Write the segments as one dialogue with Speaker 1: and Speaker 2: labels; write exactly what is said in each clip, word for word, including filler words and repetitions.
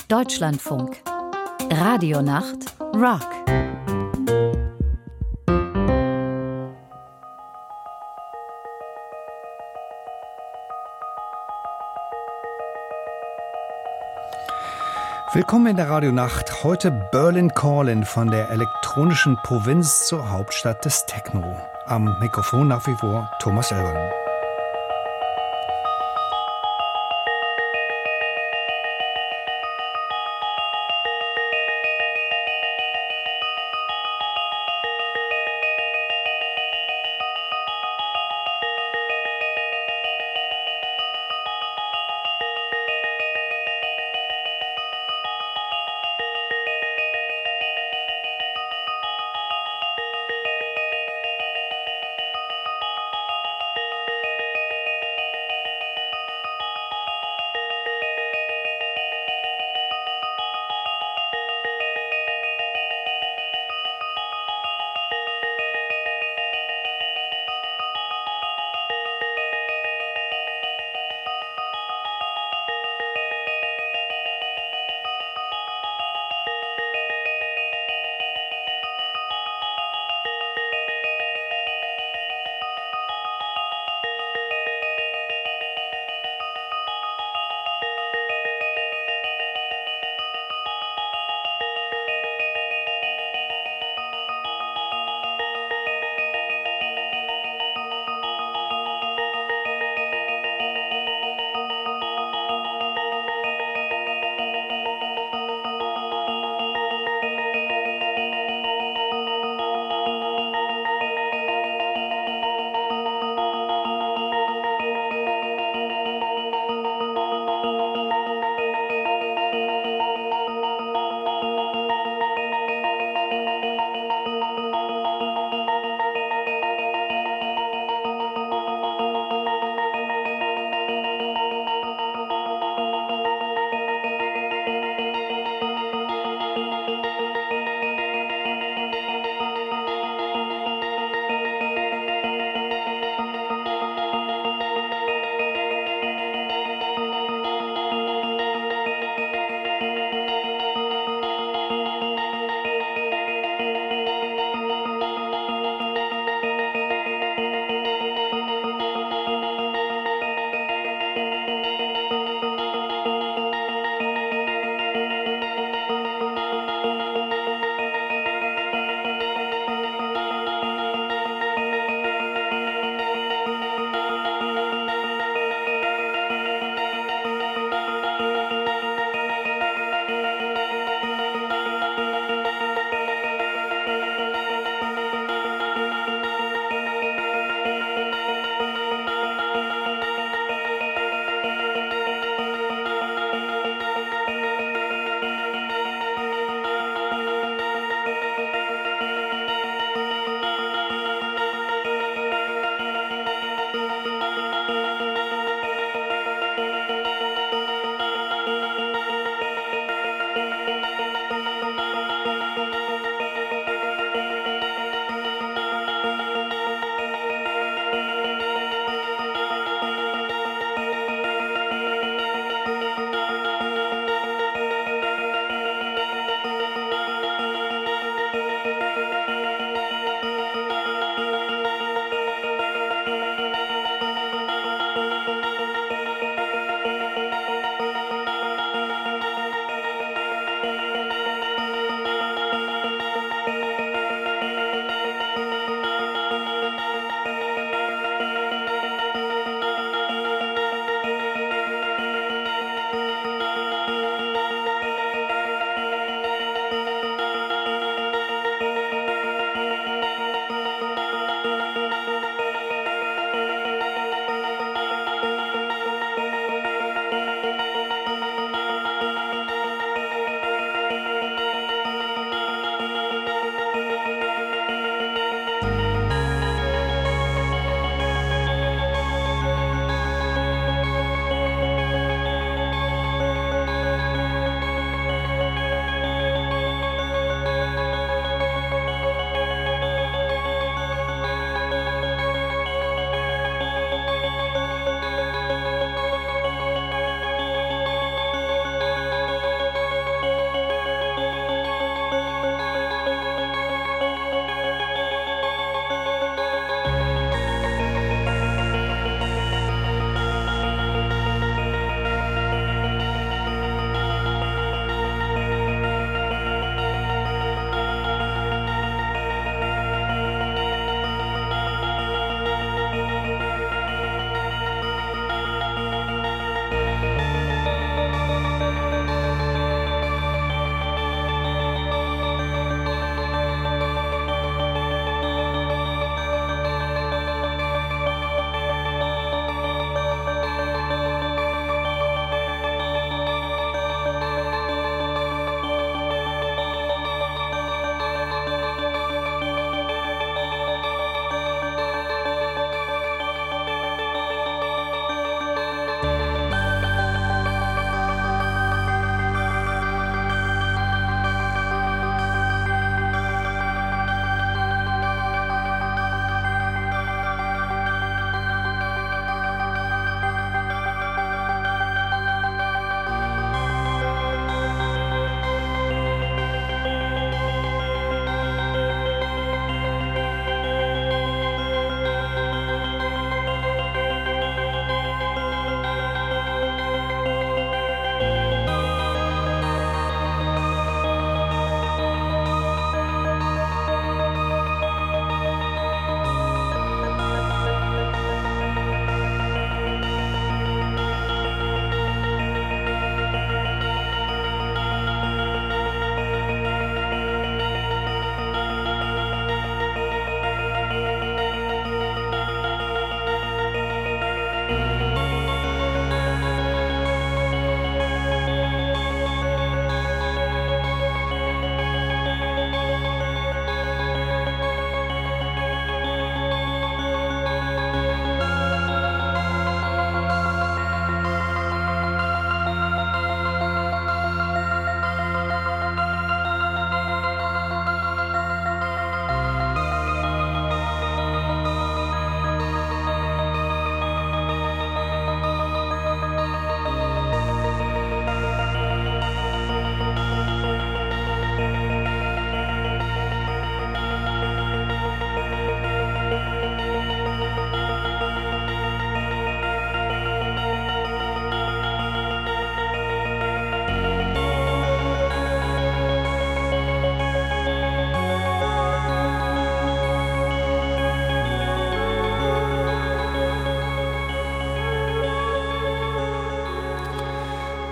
Speaker 1: Deutschlandfunk. Radionacht Rock.
Speaker 2: Willkommen in der Radionacht. Heute Berlin Calling von der elektronischen Provinz zur Hauptstadt des Techno. Am Mikrofon nach wie vor Thomas Elbern.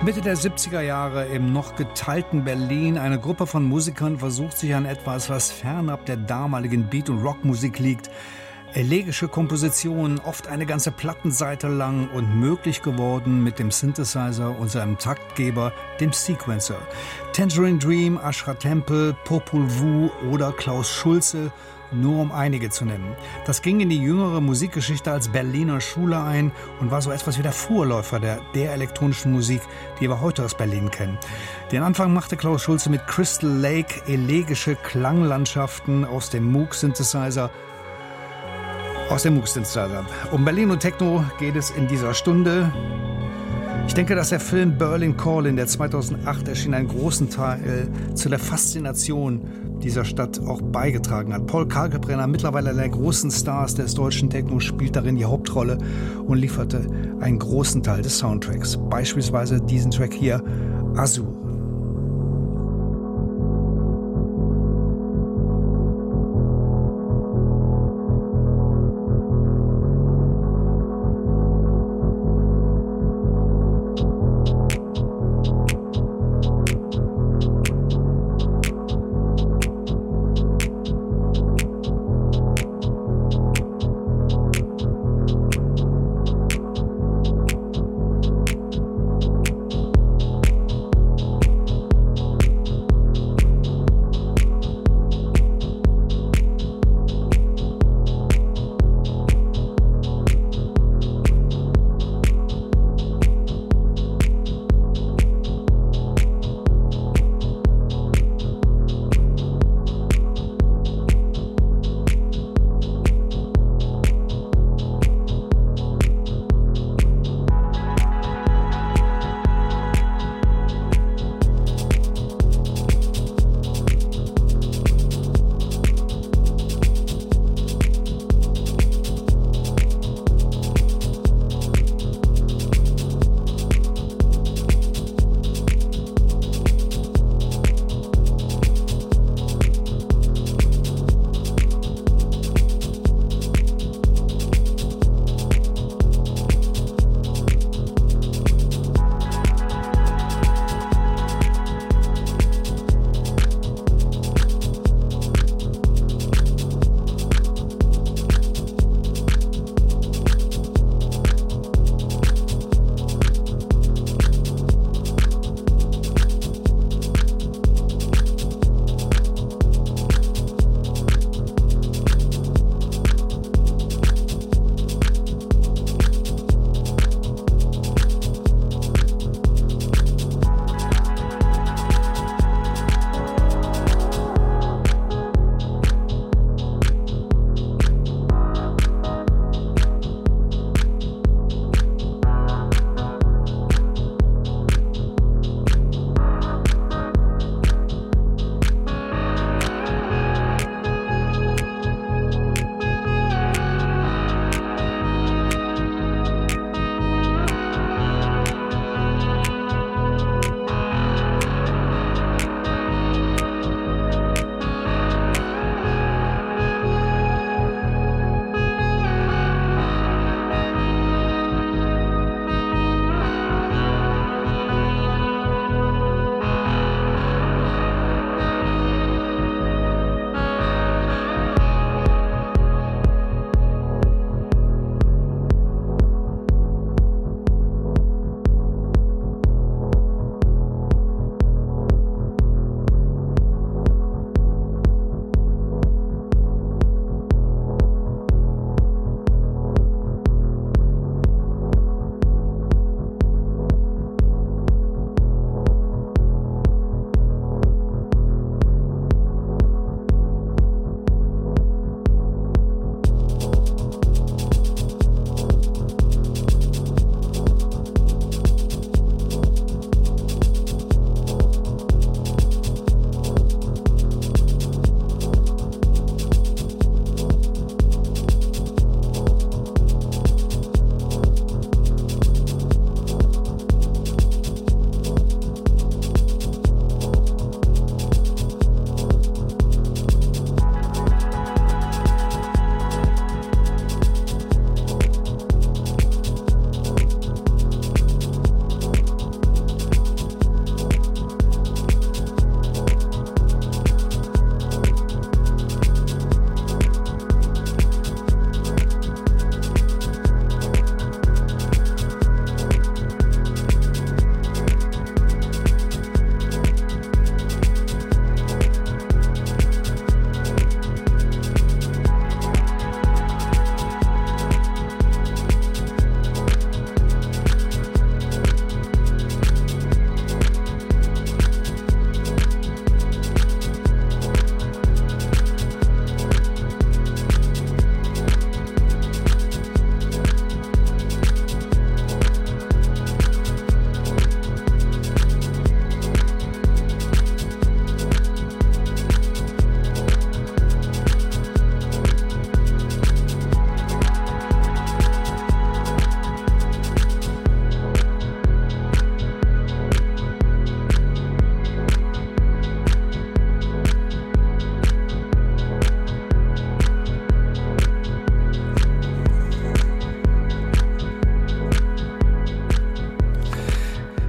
Speaker 2: Mitte der siebziger Jahre im noch geteilten Berlin. Eine Gruppe von Musikern versucht sich an etwas, was fernab der damaligen Beat- und Rockmusik liegt. Elegische Kompositionen, oft eine ganze Plattenseite lang und möglich geworden mit dem Synthesizer und seinem Taktgeber, dem Sequencer. Tangerine Dream, Ashra Temple, Popol Vuh oder Klaus Schulze, nur um einige zu nennen. Das ging in die jüngere Musikgeschichte als Berliner Schule ein und war so etwas wie der Vorläufer der, der elektronischen Musik, die wir heute aus Berlin kennen. Den Anfang machte Klaus Schulze mit Crystal Lake, elegische Klanglandschaften aus dem Moog-Synthesizer. Aus dem Moog-Synthesizer. Um Berlin und Techno geht es in dieser Stunde. Ich denke, dass der Film Berlin Calling, der zweitausendacht erschien, einen großen Teil zu der Faszination dieser Stadt auch beigetragen hat. Paul Kalkbrenner, mittlerweile einer der großen Stars des deutschen Techno, spielt darin die Hauptrolle und lieferte einen großen Teil des Soundtracks. Beispielsweise diesen Track hier, Azur.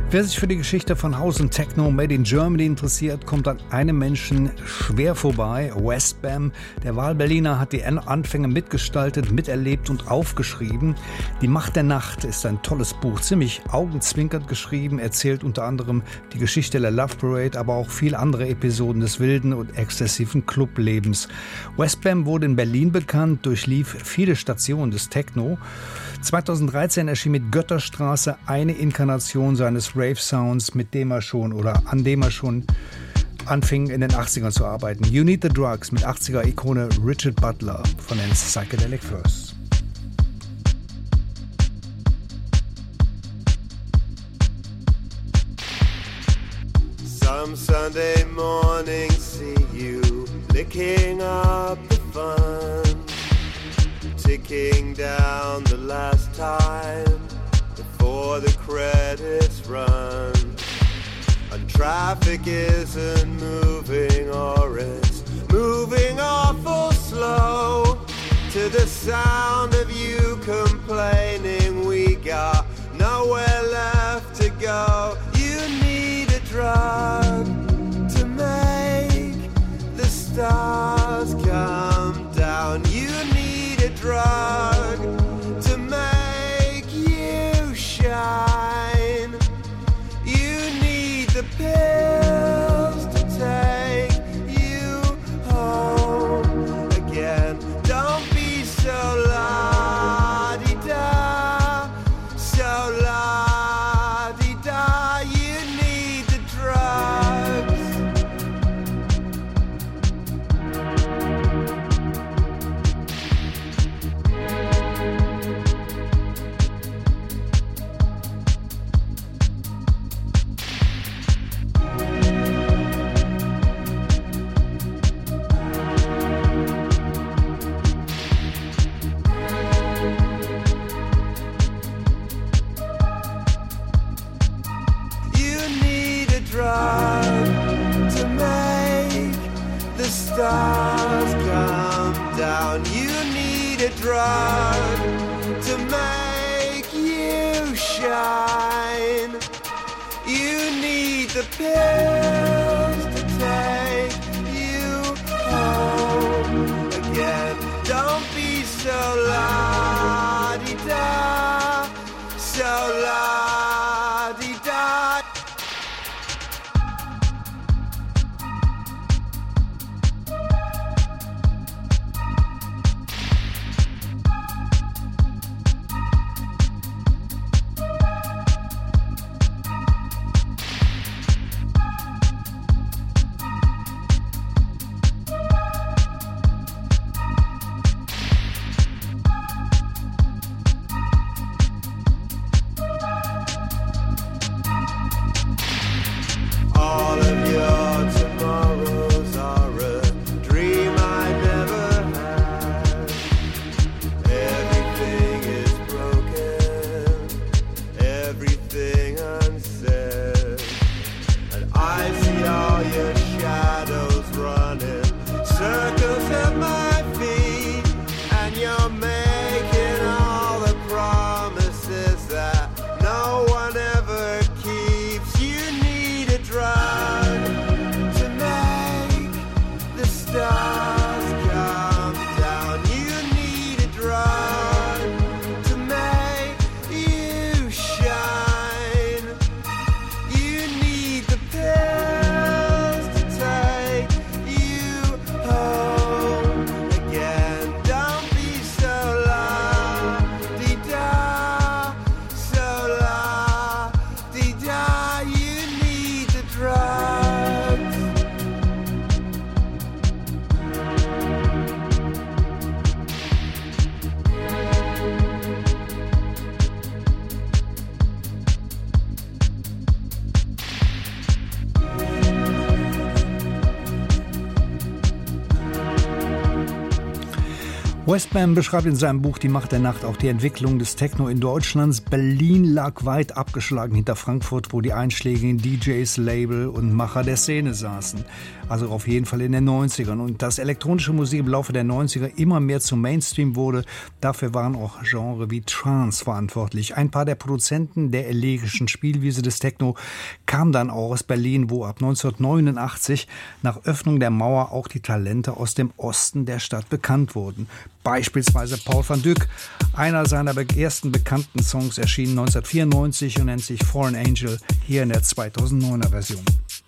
Speaker 2: Wer sich für die Geschichte von House und Techno Made in Germany interessiert, kommt an einem Menschen schwer vorbei, Westbam. Der Wahlberliner hat die Anfänge mitgestaltet, miterlebt und aufgeschrieben. Die Macht der Nacht ist ein tolles Buch, ziemlich augenzwinkernd geschrieben, erzählt unter anderem die Geschichte der Love Parade, aber auch viele andere Episoden des wilden und exzessiven Clublebens. Westbam wurde in Berlin bekannt, durchlief viele Stationen des Techno. zweitausenddreizehn erschien mit Götterstraße eine Inkarnation seines Rave-Sounds, mit dem er schon oder an dem er schon anfing in den achtzigern zu arbeiten. You Need the Drugs mit achtziger-Ikone Richard Butler von den Psychedelic Furs.
Speaker 3: Some Sunday morning see you licking up the fun, ticking down the last time before the credits run, and traffic isn't moving, or it's moving awful slow, to the sound of you complaining we got nowhere left to go. You need a drug to make the stars come down. You need a drug to make you shine. You need the pills to take you home again. Don't be so la-di-da, so la-di-da. You need the drugs. Drug to make the stars come down. You need a drug to make you shine. You need the pills to take you home again. Don't be so la-di-da, so la-di-da. All of your tomorrows are a dream I never had. Everything is broken, everything unsaid, and I see all your shadows running circles at my feet, and you're making all the promises that no one ever keeps. You need a drug to make the stars come down. You need a drug to make you shine. You need the pills to
Speaker 2: Westbam beschreibt in seinem Buch Die Macht der Nacht auch die Entwicklung des Techno in Deutschlands. Berlin lag weit abgeschlagen hinter Frankfurt, wo die einschlägigen D Js, Label und Macher der Szene saßen. Also auf jeden Fall in den neunzigern. Und dass elektronische Musik im Laufe der neunziger immer mehr zum Mainstream wurde, dafür waren auch Genres wie Trance verantwortlich. Ein paar der Produzenten der elegischen Spielwiese des Techno kamen dann auch aus Berlin, wo ab neunzehnhundertneunundachtzig nach Öffnung der Mauer auch die Talente aus dem Osten der Stadt bekannt wurden. Beispielsweise Paul van Dyk. Einer seiner ersten bekannten Songs erschien neunzehnhundertvierundneunzig und nennt sich Foreign Angel, hier in der zweitausenddeuner Version.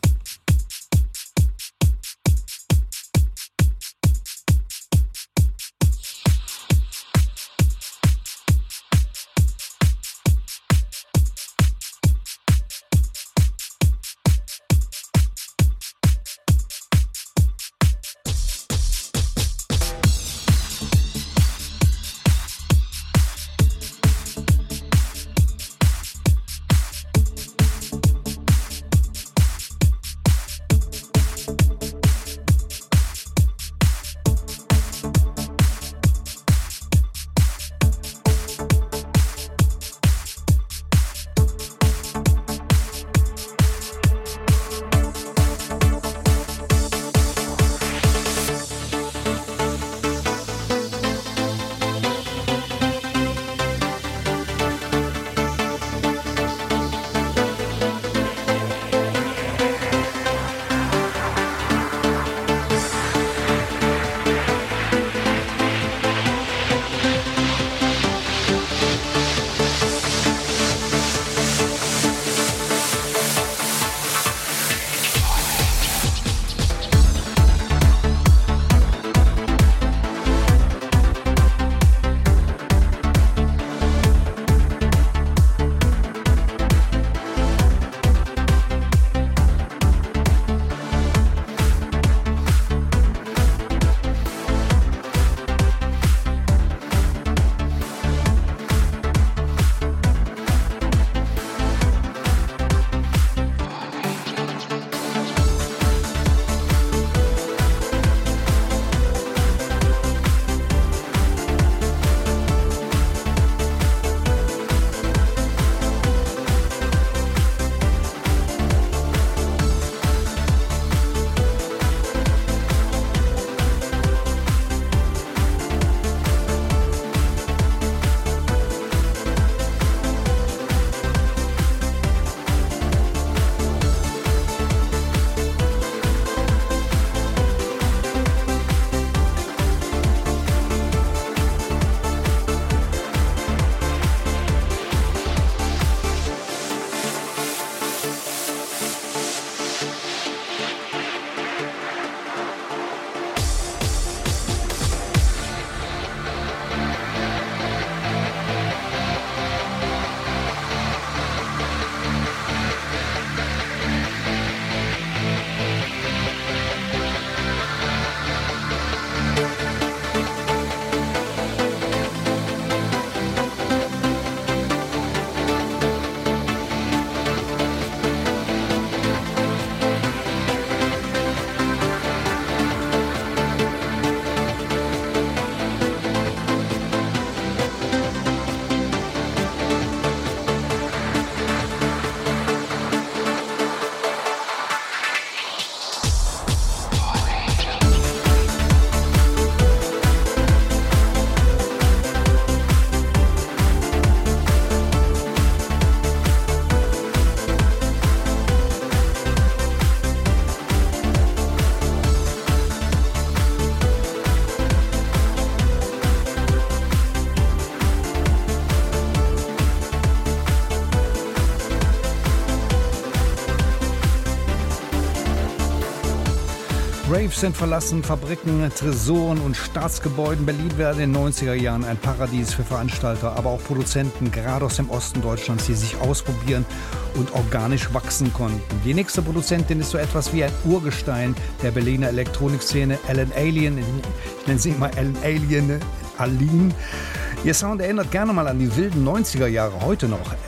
Speaker 2: Raves sind verlassen, Fabriken, Tresoren und Staatsgebäuden. Berlin war in den neunziger Jahren ein Paradies für Veranstalter, aber auch Produzenten, gerade aus dem Osten Deutschlands, die sich ausprobieren und organisch wachsen konnten. Die nächste Produzentin ist so etwas wie ein Urgestein der Berliner Elektronikszene, Ellen Alien. Ich nenne sie immer Ellen Alien, Aline. Ihr Sound erinnert gerne mal an die wilden neunziger Jahre, heute noch.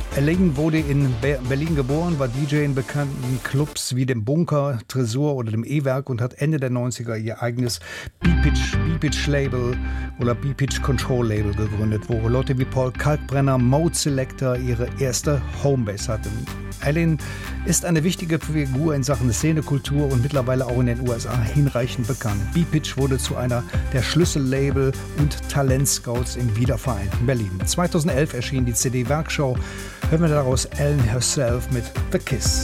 Speaker 2: Alain wurde in Berlin geboren, war D J in bekannten Clubs wie dem Bunker, Tresor oder dem E-Werk und hat Ende der neunziger ihr eigenes B-Pitch, B-Pitch-Label oder B-Pitch-Control-Label gegründet, wo Leute wie Paul Kalkbrenner, Mode Selector ihre erste Homebase hatten. Alain ist eine wichtige Figur in Sachen Szenekultur und mittlerweile auch in den U S A hinreichend bekannt. B-Pitch wurde zu einer der Schlüssellabel und Talentscouts im wiedervereinten Berlin. zweitausendelf erschien die C D Werkschau. Hören wir daraus Ellen Herself mit The Kiss.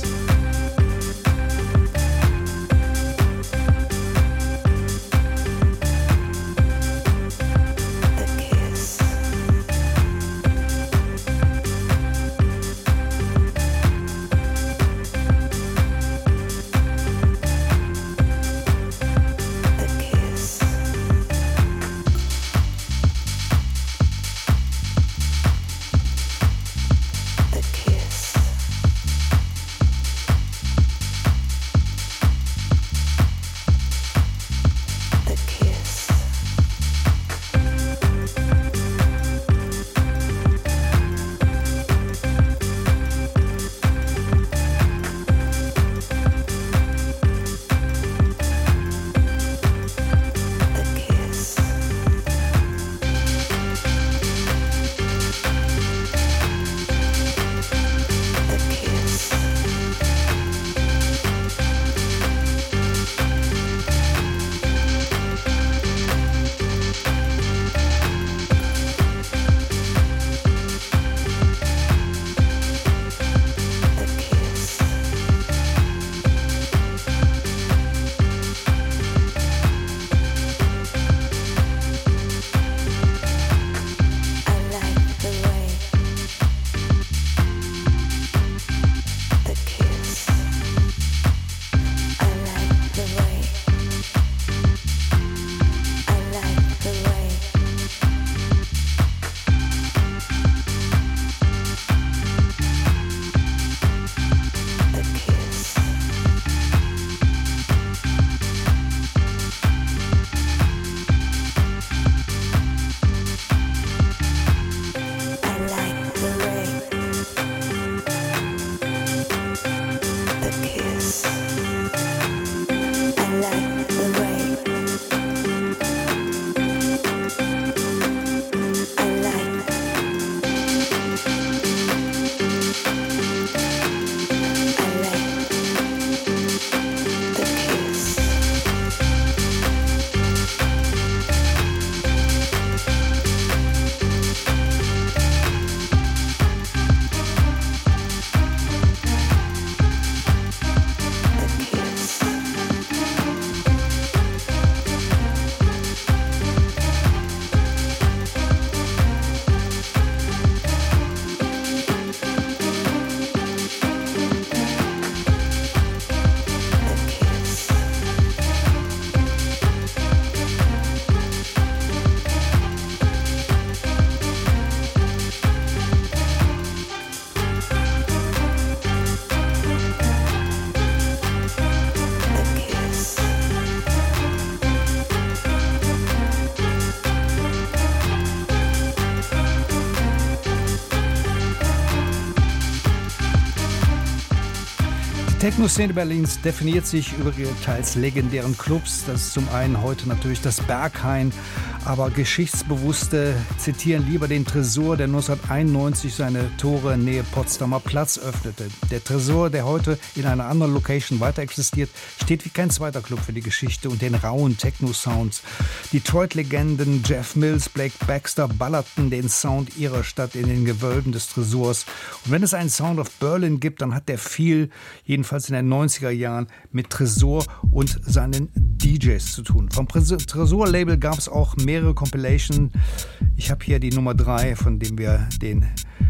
Speaker 2: Die Techno-Szene Berlins definiert sich über ihre teils legendären Clubs. Das ist zum einen heute natürlich das Berghain, aber Geschichtsbewusste zitieren lieber den Tresor, der neunzehnhunderteinundneunzig seine Tore Nähe Potsdamer Platz öffnete. Der Tresor, der heute in einer anderen Location weiter existiert, steht wie kein zweiter Club für die Geschichte und den rauen Techno-Sounds. Detroit-Legenden Jeff Mills, Blake Baxter ballerten den Sound ihrer Stadt in den Gewölben des Tresors. Und wenn es einen Sound of Berlin gibt, dann hat der viel, jedenfalls in den neunziger Jahren, mit Tresor und seinen D Js zu tun. Vom Tresor-Label gab es auch mehrere Compilations. Ich habe hier die Nummer drei, von dem wir den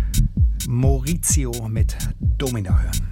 Speaker 2: Maurizio mit Domina hören.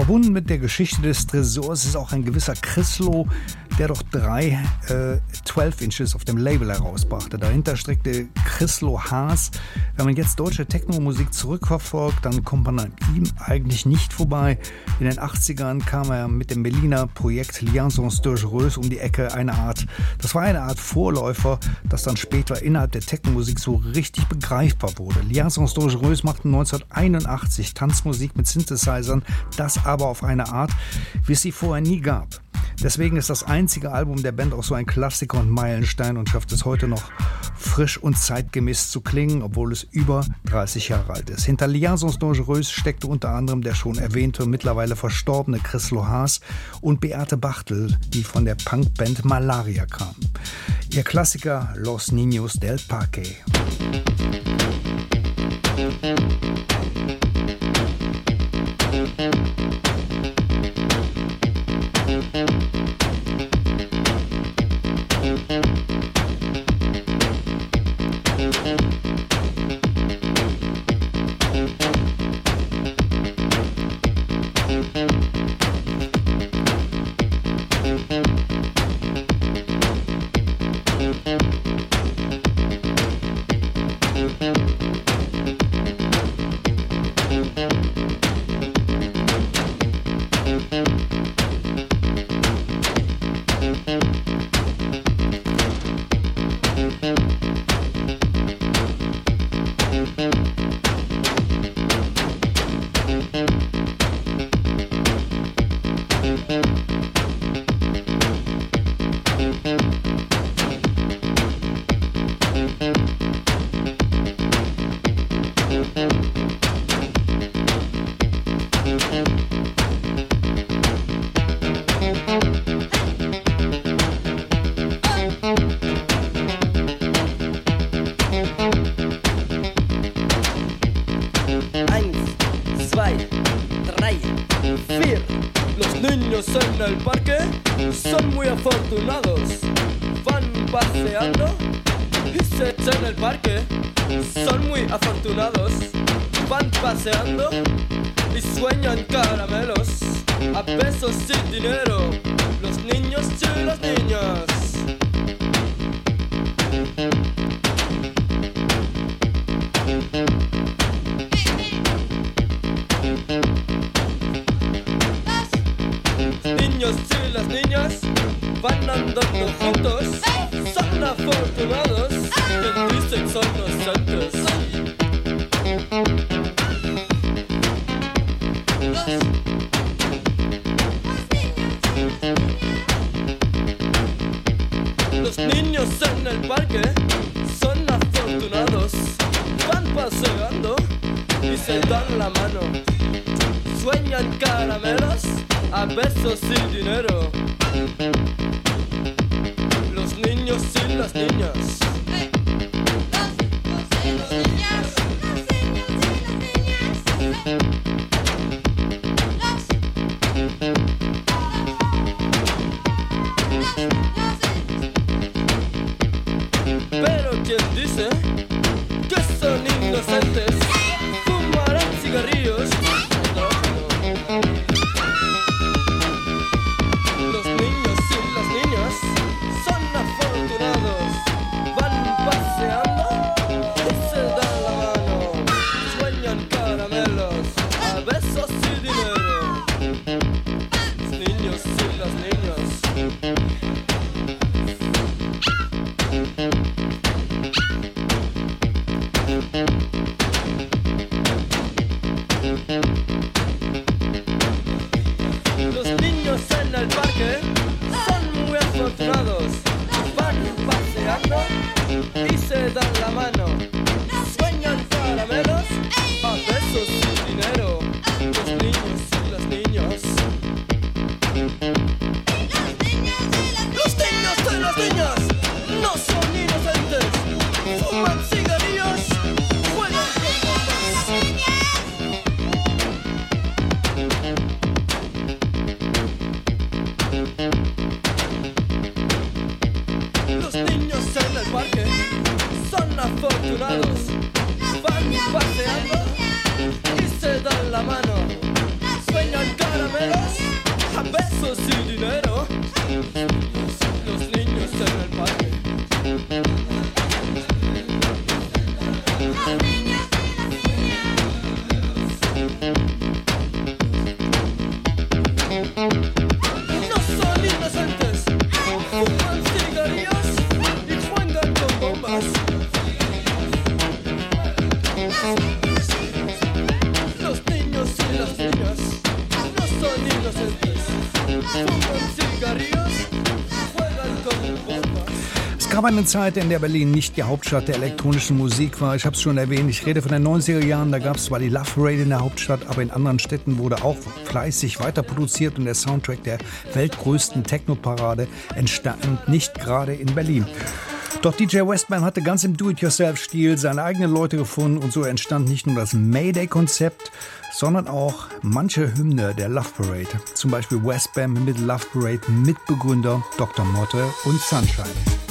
Speaker 2: Verbunden mit der Geschichte des Tresors ist auch ein gewisser Chrislo, der doch drei äh, zwölf Inches auf dem Label herausbrachte. Dahinter steckte Chrislo Haas. Wenn man jetzt deutsche Techno-Musik zurückverfolgt, dann kommt man an ihm eigentlich nicht vorbei. In den achtzigern kam er mit dem Berliner Projekt Liaisons Dangereuses um die Ecke. Eine Art, das war eine Art Vorläufer, das dann später innerhalb der Techno-Musik so richtig begreifbar wurde. Liaisons Dangereuses machten neunzehnhunderteinundachtzig Tanzmusik mit Synthesizern, das aber auf eine Art, wie es sie vorher nie gab. Deswegen ist das einzige Album der Band auch so ein Klassiker und Meilenstein und schafft es heute noch frisch und zeitgemäß zu klingen, obwohl es über dreißig Jahre alt ist. Hinter Liaisons Dangereuses steckte unter anderem der schon erwähnte, mittlerweile verstorbene Chrislo Haas und Beate Bachtel, die von der Punkband Malaria kam. Ihr Klassiker Los Niños del Parque.
Speaker 4: Afortunados van paseando y se dan la mano. sueñan caramelos a besos y dinero. Los niños en el parque. Los niños y las niñas. No son inocentes, fuman cigarrillos y juegan con bombas. Los niños y las niñas no son inocentes, fuman cigarrillos, juegan con bombas.
Speaker 2: Es gab eine Zeit, in der Berlin nicht die Hauptstadt der elektronischen Musik war. Ich habe es schon erwähnt, ich rede von den neunziger Jahren, da gab es zwar die Love Parade in der Hauptstadt, aber in anderen Städten wurde auch fleißig weiter produziert und der Soundtrack der weltgrößten Techno-Parade entstand nicht gerade in Berlin. Doch D J Westman hatte ganz im Do-it-yourself-Stil seine eigenen Leute gefunden und so entstand nicht nur das Mayday-Konzept, sondern auch manche Hymne der Love Parade. Zum Beispiel Westbam mit Love Parade, Mitbegründer Doktor Motte und Sunshine.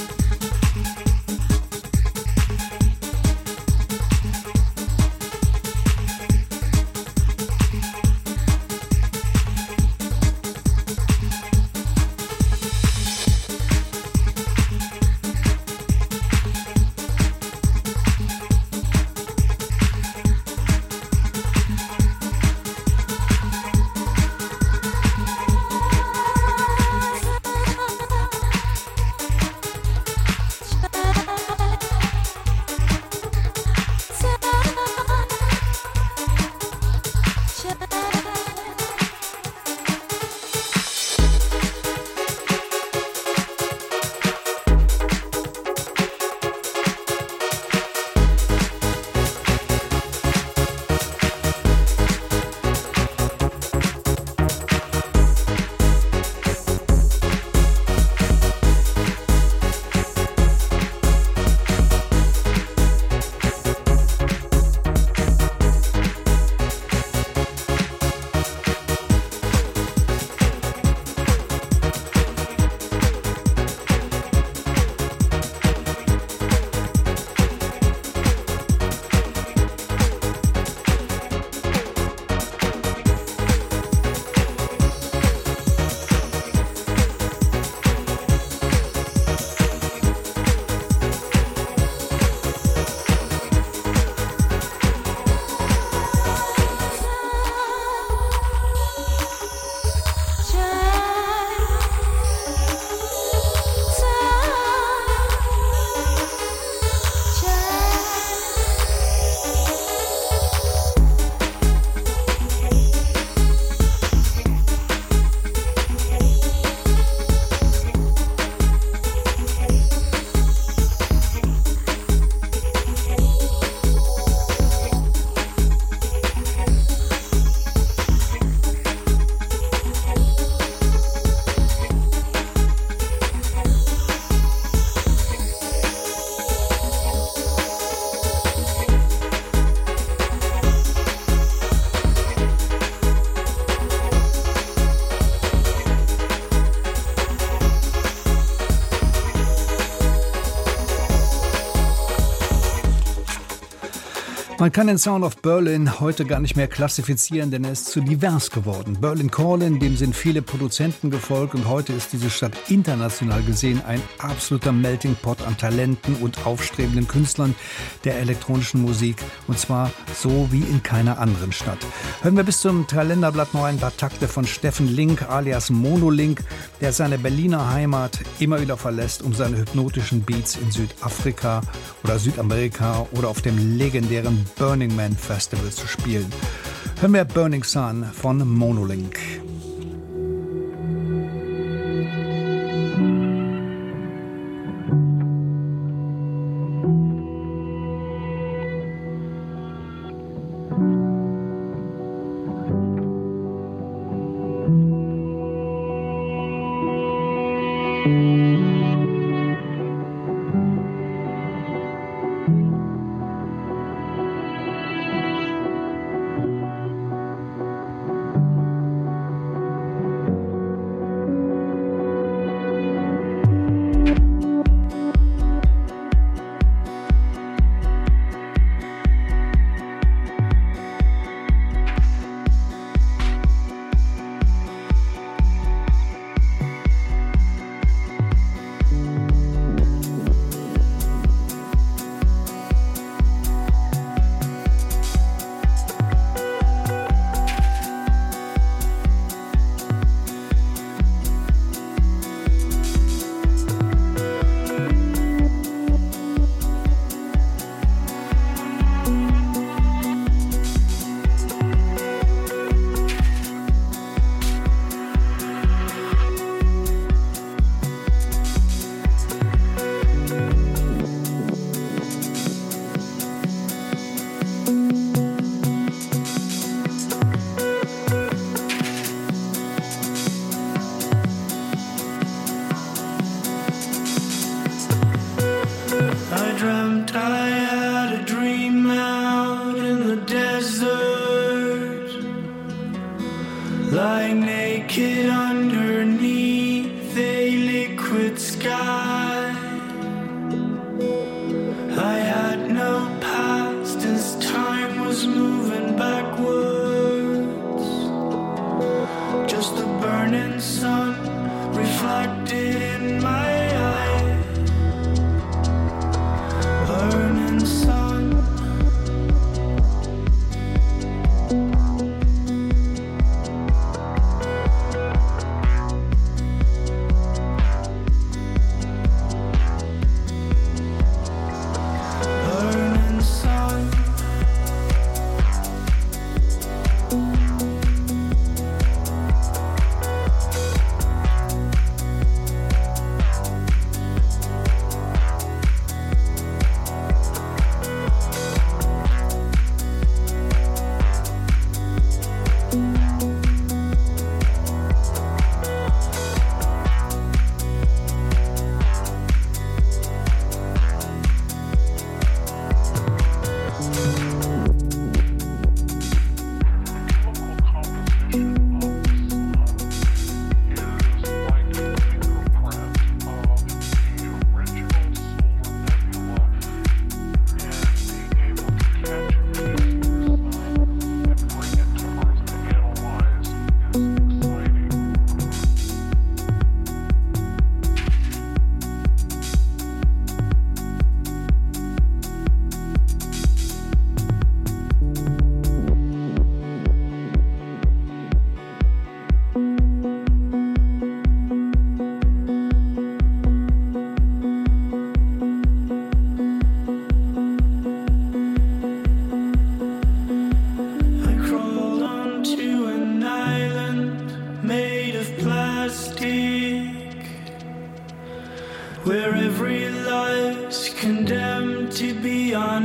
Speaker 2: Man kann den Sound of Berlin heute gar nicht mehr klassifizieren, denn er ist zu divers geworden. Berlin Calling, dem sind viele Produzenten gefolgt und heute ist diese Stadt international gesehen ein absoluter Melting Pot an Talenten und aufstrebenden Künstlern der elektronischen Musik und zwar so wie in keiner anderen Stadt. Hören wir bis zum Kalenderblatt noch ein paar Takte von Steffen Link alias Monolink, der seine Berliner Heimat immer wieder verlässt, um seine hypnotischen Beats in Südafrika oder Südamerika oder auf dem legendären Burning Man Festival zu spielen. Hören wir Burning Sun von Monolink.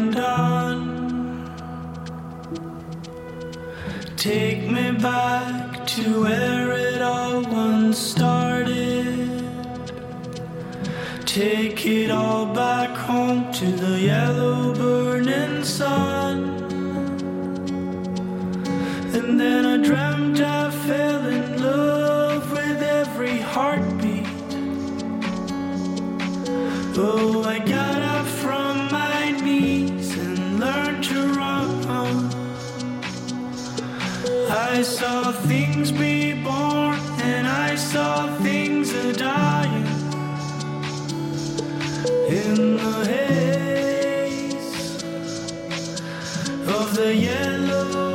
Speaker 5: undone. Take me back to where it all once started. Take it all back home to the yellow burning sun. And then I dreamt I fell in love with every heartbeat. Oh, I got up from my knees and learned to run. I saw things be born and I saw things a dying in the haze of the yellow